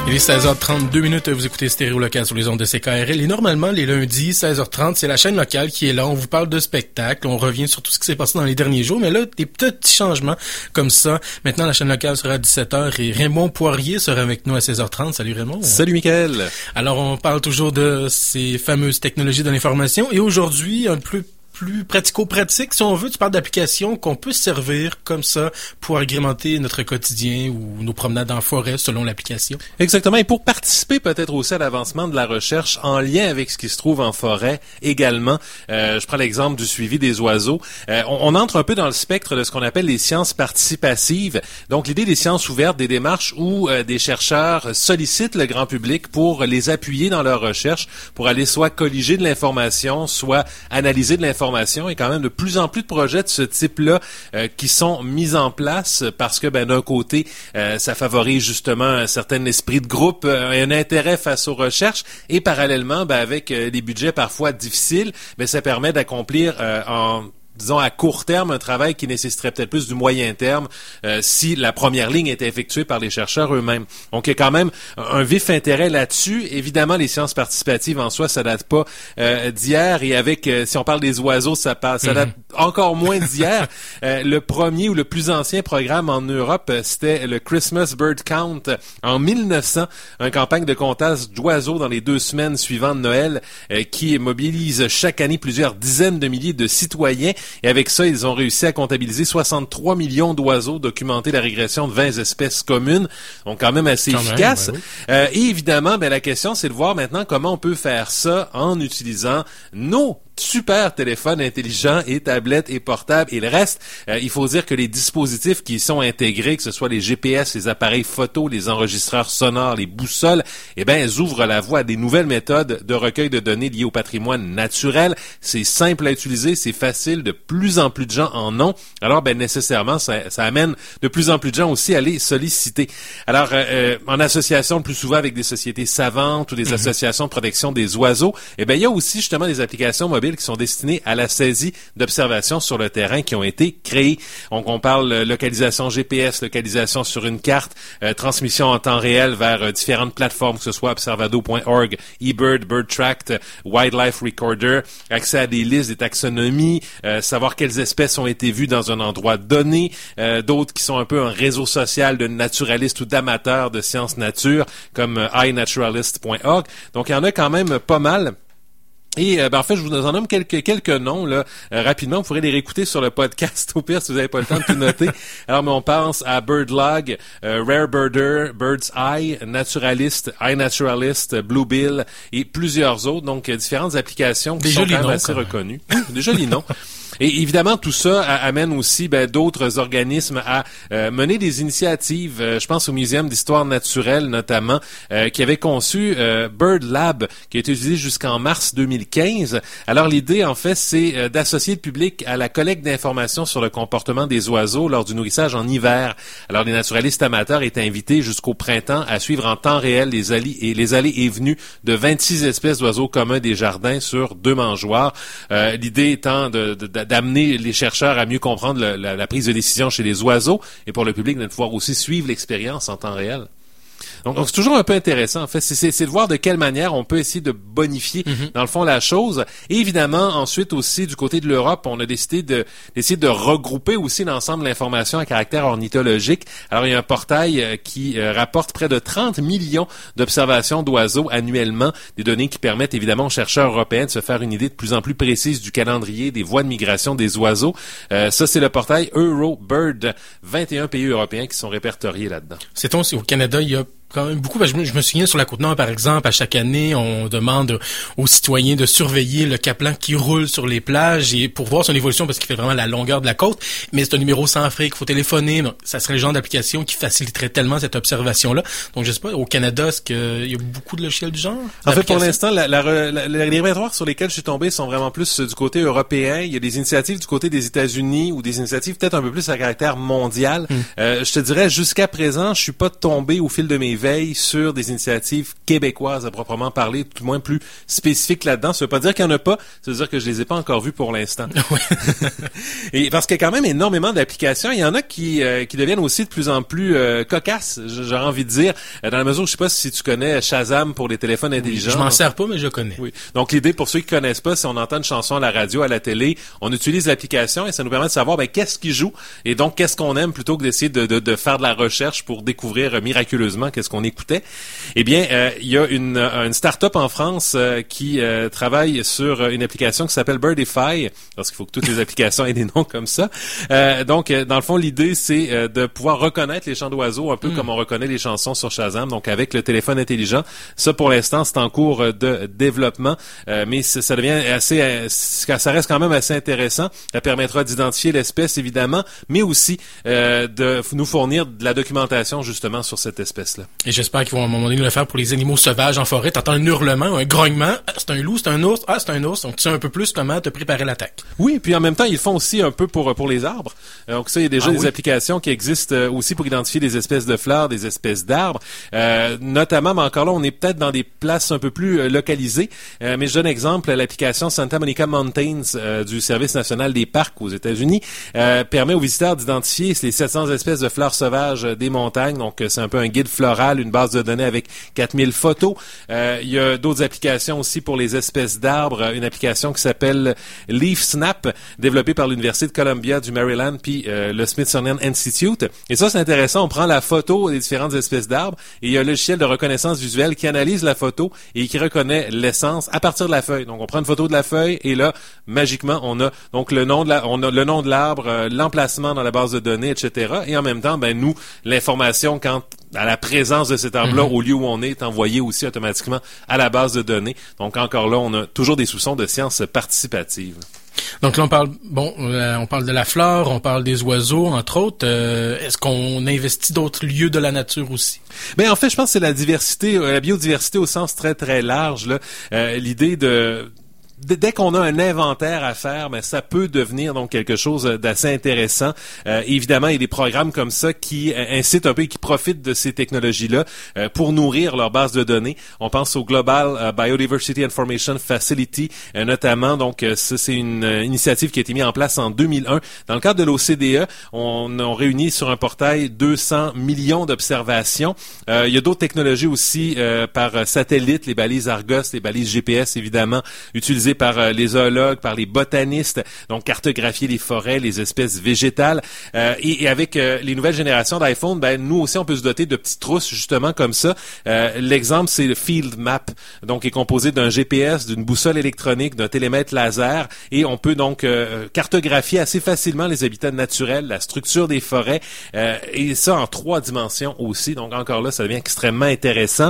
Il est 16h32, vous écoutez Stéréo Local sur les ondes de CKRL. Et normalement, les lundis, 16h30, c'est la chaîne locale qui est là. On vous parle de spectacles, on revient sur tout ce qui s'est passé dans les derniers jours. Mais là, des petits changements comme ça. Maintenant, la chaîne locale sera à 17h et Raymond Poirier sera avec nous à 16h30. Salut Raymond. Salut Mickaël. Alors, on parle toujours de ces fameuses technologies de l'information. Et aujourd'hui, un peu plus pratico-pratique, si on veut. Tu parles d'applications qu'on peut servir comme ça pour agrémenter notre quotidien ou nos promenades en forêt selon l'application. Exactement. Et pour participer peut-être aussi à l'avancement de la recherche en lien avec ce qui se trouve en forêt également, je prends l'exemple du suivi des oiseaux. On entre un peu dans le spectre de ce qu'on appelle les sciences participatives. Donc, l'idée des sciences ouvertes, des démarches où des chercheurs sollicitent le grand public pour les appuyer dans leur recherche, pour aller soit colliger de l'information, soit analyser de l'information. Et quand même de plus en plus de projets de ce type-là qui sont mis en place parce que d'un côté, ça favorise justement un certain esprit de groupe, un intérêt face aux recherches et parallèlement, avec des budgets parfois difficiles, ça permet d'accomplir disons à court terme, un travail qui nécessiterait peut-être plus du moyen terme si la première ligne était effectuée par les chercheurs eux-mêmes. Donc, il y a quand même un vif intérêt là-dessus. Évidemment, les sciences participatives en soi, ça date pas d'hier. Et avec, si on parle des oiseaux, ça date encore moins d'hier. Le premier ou le plus ancien programme en Europe, c'était le Christmas Bird Count en 1900, une campagne de comptage d'oiseaux dans les 2 semaines suivant Noël qui mobilise chaque année plusieurs dizaines de milliers de citoyens. Et avec ça, ils ont réussi à comptabiliser 63 millions d'oiseaux, documenter la régression de 20 espèces communes. Donc, quand même assez efficace. Oui. Et évidemment, la question, c'est de voir maintenant comment on peut faire ça en utilisant nos super téléphones intelligents et tablettes et portables et le reste. Il faut dire que les dispositifs qui y sont intégrés, que ce soit les GPS, les appareils photo, les enregistreurs sonores, les boussoles, elles ouvrent la voie à des nouvelles méthodes de recueil de données liées au patrimoine naturel. C'est simple à utiliser, c'est facile, de plus en plus de gens en ont. Alors, nécessairement, ça amène de plus en plus de gens aussi à les solliciter. Alors, en association le plus souvent avec des sociétés savantes ou des associations de protection des oiseaux, il y a aussi justement des applications mobiles qui sont destinés à la saisie d'observations sur le terrain qui ont été créées. Donc, on parle localisation GPS, localisation sur une carte, transmission en temps réel vers différentes plateformes, que ce soit observado.org, eBird, BirdTract, Wildlife Recorder, accès à des listes, des taxonomies, savoir quelles espèces ont été vues dans un endroit donné, d'autres qui sont un peu un réseau social de naturalistes ou d'amateurs de sciences nature, comme iNaturalist.org. Donc, il y en a quand même pas mal. Et en fait, je vous en nomme quelques noms là rapidement. Vous pourrez les réécouter sur le podcast au pire si vous n'avez pas le temps de tout noter. Alors, on pense à BirdLog, Rare Birder, Bird's Eye, Naturalist, iNaturalist, Bluebill et plusieurs autres. Donc, différentes applications qui sont quand même assez reconnues. Des jolis noms. Et évidemment, tout ça amène aussi d'autres organismes à mener des initiatives. Je pense au Muséum d'histoire naturelle notamment, qui avait conçu Bird Lab, qui a été utilisé jusqu'en mars 2015. Alors l'idée, en fait, c'est d'associer le public à la collecte d'informations sur le comportement des oiseaux lors du nourrissage en hiver. Alors les naturalistes amateurs étaient invités jusqu'au printemps à suivre en temps réel les allées et venues de 26 espèces d'oiseaux communs des jardins sur 2 mangeoires. L'idée étant d'amener les chercheurs à mieux comprendre la prise de décision chez les oiseaux et pour le public de pouvoir aussi suivre l'expérience en temps réel. Donc c'est toujours un peu intéressant, en fait. C'est de voir de quelle manière on peut essayer de bonifier, dans le fond, la chose. Et évidemment, ensuite aussi, du côté de l'Europe, on a décidé d'essayer de regrouper aussi l'ensemble de l'information à caractère ornithologique. Alors, il y a un portail qui rapporte près de 30 millions d'observations d'oiseaux annuellement, des données qui permettent évidemment aux chercheurs européens de se faire une idée de plus en plus précise du calendrier des voies de migration des oiseaux. Ça, c'est le portail Eurobird. 21 pays européens qui sont répertoriés là-dedans. C'est-on si au Canada, il y a quand même beaucoup. Je me souviens sur la Côte-Nord, par exemple, à chaque année, on demande aux citoyens de surveiller le caplan qui roule sur les plages et pour voir son évolution parce qu'il fait vraiment la longueur de la côte. Mais c'est un numéro sans frais qu'il faut téléphoner. Donc, ça serait le genre d'application qui faciliterait tellement cette observation-là. Donc, je sais pas, au Canada, est-ce qu'il y a beaucoup de logiciels du genre? En fait, pour l'instant, les répertoires sur lesquels je suis tombé sont vraiment plus du côté européen. Il y a des initiatives du côté des États-Unis ou des initiatives peut-être un peu plus à caractère mondial. Je te dirais, jusqu'à présent, je suis pas tombé au fil de mes éveille sur des initiatives québécoises à proprement parler, tout le moins plus spécifiques là-dedans. Ça veut pas dire qu'il y en a pas, ça veut dire que je les ai pas encore vus pour l'instant. Et parce qu'il y a quand même énormément d'applications, il y en a qui deviennent aussi de plus en plus cocasses, j'aurais envie de dire, dans la mesure où je sais pas si tu connais Shazam pour les téléphones intelligents. Je m'en sers pas, mais je connais. Oui. Donc l'idée, pour ceux qui connaissent pas, si on entend une chanson à la radio, à la télé, on utilise l'application et ça nous permet de savoir qu'est-ce qui joue et donc qu'est-ce qu'on aime plutôt que d'essayer de faire de la recherche pour découvrir miraculeusement qu'est-ce qu'on écoutait. Eh bien, il y a une start-up en France qui travaille sur une application qui s'appelle Birdify, parce qu'il faut que toutes les applications aient des noms comme ça. Donc, dans le fond, l'idée, c'est de pouvoir reconnaître les chants d'oiseaux un peu comme on reconnaît les chansons sur Shazam, donc avec le téléphone intelligent. Ça, pour l'instant, c'est en cours de développement, mais ça devient ça reste quand même assez intéressant. Ça permettra d'identifier l'espèce, évidemment, mais aussi de nous fournir de la documentation, justement, sur cette espèce-là. Et j'espère qu'ils vont à un moment donné le faire pour les animaux sauvages en forêt. T'entends un hurlement, un grognement. Ah, c'est un loup, c'est un ours. Ah, c'est un ours. Donc, tu sais un peu plus comment te préparer l'attaque. Oui, puis en même temps, ils le font aussi un peu pour les arbres. Donc ça, il y a déjà des applications qui existent aussi pour identifier des espèces de fleurs, des espèces d'arbres. Notamment, mais encore là, on est peut-être dans des places un peu plus localisées. Mais je donne exemple, l'application Santa Monica Mountains du Service national des parcs aux États-Unis permet aux visiteurs d'identifier les 700 espèces de fleurs sauvages des montagnes. Donc, c'est un peu un guide floral, une base de données avec 4000 photos. Il y a d'autres applications aussi pour les espèces d'arbres. Une application qui s'appelle Leaf Snap, développée par l'Université de Columbia du Maryland puis le Smithsonian Institute. Et ça, c'est intéressant. On prend la photo des différentes espèces d'arbres et il y a un logiciel de reconnaissance visuelle qui analyse la photo et qui reconnaît l'essence à partir de la feuille. Donc, on prend une photo de la feuille et là, magiquement, on a donc le nom de l'arbre, l'emplacement dans la base de données, etc. Et en même temps, nous, l'information quant à la présence de cet arbre-là au lieu où on est envoyée aussi automatiquement à la base de données. Donc, encore là, on a toujours des soupçons de science participative. Donc là, on parle de la flore, on parle des oiseaux, entre autres. Est-ce qu'on investit d'autres lieux de la nature aussi? Ben en fait, je pense que c'est la diversité, la biodiversité au sens très, très large, là. L'idée dès qu'on a un inventaire à faire, ça peut devenir donc quelque chose d'assez intéressant. Évidemment, il y a des programmes comme ça qui incitent un peu et qui profitent de ces technologies-là pour nourrir leur base de données. On pense au Global Biodiversity Information Facility, notamment. Donc, ça, c'est une initiative qui a été mise en place en 2001. Dans le cadre de l'OCDE, on réunit sur un portail 200 millions d'observations. Il y a d'autres technologies aussi par satellite, les balises Argos, les balises GPS, évidemment, utilisées par les zoologues, par les botanistes, donc cartographier les forêts, les espèces végétales. Et avec les nouvelles générations d'iPhone, nous aussi, on peut se doter de petites trousses, justement, comme ça. L'exemple, c'est le Field Map, donc est composé d'un GPS, d'une boussole électronique, d'un télémètre laser, et on peut donc cartographier assez facilement les habitats naturels, la structure des forêts, et ça en 3 dimensions aussi. Donc encore là, ça devient extrêmement intéressant.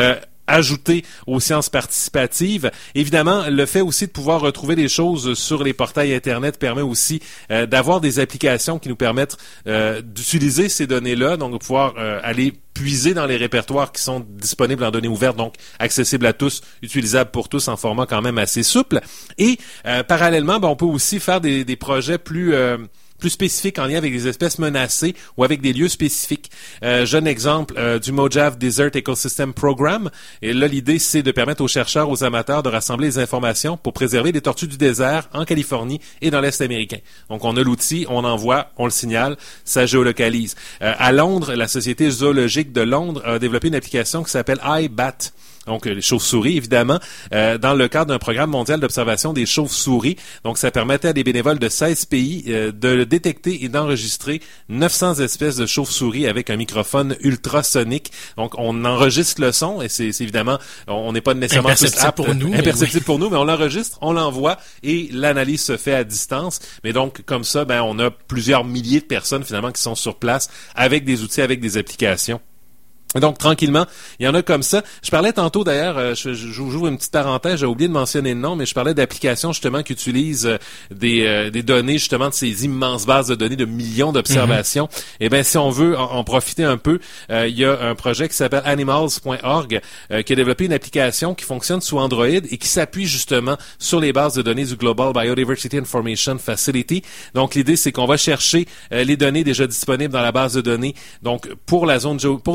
Ajouté aux sciences participatives. Évidemment, le fait aussi de pouvoir retrouver des choses sur les portails Internet permet aussi d'avoir des applications qui nous permettent d'utiliser ces données-là, donc de pouvoir aller puiser dans les répertoires qui sont disponibles en données ouvertes, donc accessibles à tous, utilisables pour tous en format quand même assez souple. Et parallèlement, on peut aussi faire des projets plus spécifiques en lien avec des espèces menacées ou avec des lieux spécifiques. Jeune exemple du Mojave Desert Ecosystem Program. Et là, l'idée, c'est de permettre aux chercheurs, aux amateurs de rassembler les informations pour préserver les tortues du désert en Californie et dans l'Est américain. Donc, on a l'outil, on envoie, on le signale, ça géolocalise. À Londres, la Société zoologique de Londres a développé une application qui s'appelle iBat. Donc les chauves-souris, évidemment, dans le cadre d'un programme mondial d'observation des chauves-souris. Donc, ça permettait à des bénévoles de 16 pays de détecter et d'enregistrer 900 espèces de chauves-souris avec un microphone ultrasonique. Donc, on enregistre le son et c'est évidemment, on n'est pas nécessairement imperceptible pour nous, imperceptible pour nous, mais on l'enregistre, on l'envoie et l'analyse se fait à distance. Mais donc, comme ça, on a plusieurs milliers de personnes finalement qui sont sur place avec des outils, avec des applications. Donc, tranquillement, il y en a comme ça. Je parlais tantôt, d'ailleurs, j'ouvre une petite parenthèse, j'ai oublié de mentionner le nom, mais je parlais d'applications, justement, qui utilisent des données, justement, de ces immenses bases de données de millions d'observations. Eh bien, si on veut en profiter un peu, il y a un projet qui s'appelle animals.org, qui a développé une application qui fonctionne sous Android et qui s'appuie, justement, sur les bases de données du Global Biodiversity Information Facility. Donc, l'idée, c'est qu'on va chercher les données déjà disponibles dans la base de données, donc, pour une zone géographique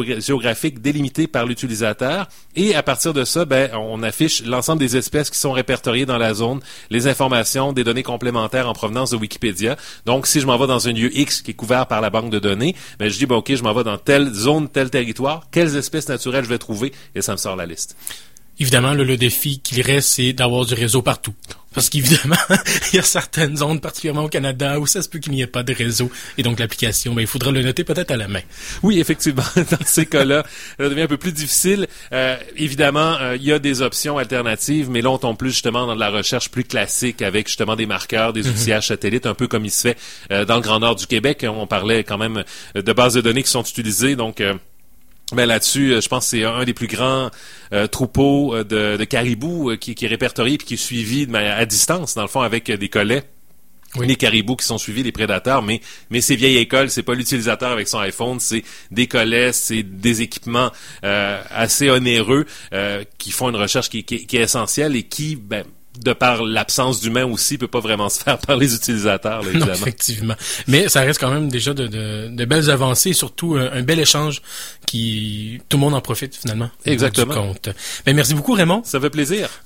géographique délimitée par l'utilisateur. Et à partir de ça, on affiche l'ensemble des espèces qui sont répertoriées dans la zone, les informations, des données complémentaires en provenance de Wikipédia. Donc, si je m'en vais dans un lieu X qui est couvert par la banque de données, je dis, OK, je m'en vais dans telle zone, tel territoire, quelles espèces naturelles je vais trouver, et ça me sort la liste. Évidemment, le défi qu'il reste, c'est d'avoir du réseau partout. Parce qu'évidemment, il y a certaines zones, particulièrement au Canada, où ça se peut qu'il n'y ait pas de réseau. Et donc, l'application, il faudra le noter peut-être à la main. Oui, effectivement. Dans ces cas-là, ça devient un peu plus difficile. Évidemment, il y a des options alternatives, mais là, on tombe plus justement dans de la recherche plus classique avec justement des marqueurs, des outillages satellites, un peu comme il se fait dans le Grand Nord du Québec. On parlait quand même de bases de données qui sont utilisées, donc... là-dessus, je pense que c'est un des plus grands troupeaux de caribous qui est répertorié puis qui est suivi à distance, dans le fond, avec des collets. Oui. Les caribous qui sont suivis, les prédateurs, mais c'est vieille école, c'est pas l'utilisateur avec son iPhone, c'est des collets, c'est des équipements assez onéreux qui font une recherche qui est essentielle et qui, de par l'absence d'humains aussi, peut pas vraiment se faire par les utilisateurs, là, évidemment. Non, effectivement. Mais ça reste quand même déjà de belles avancées, surtout un bel échange qui tout le monde en profite finalement. Exactement. Du compte. Merci beaucoup, Raymond. Ça fait plaisir.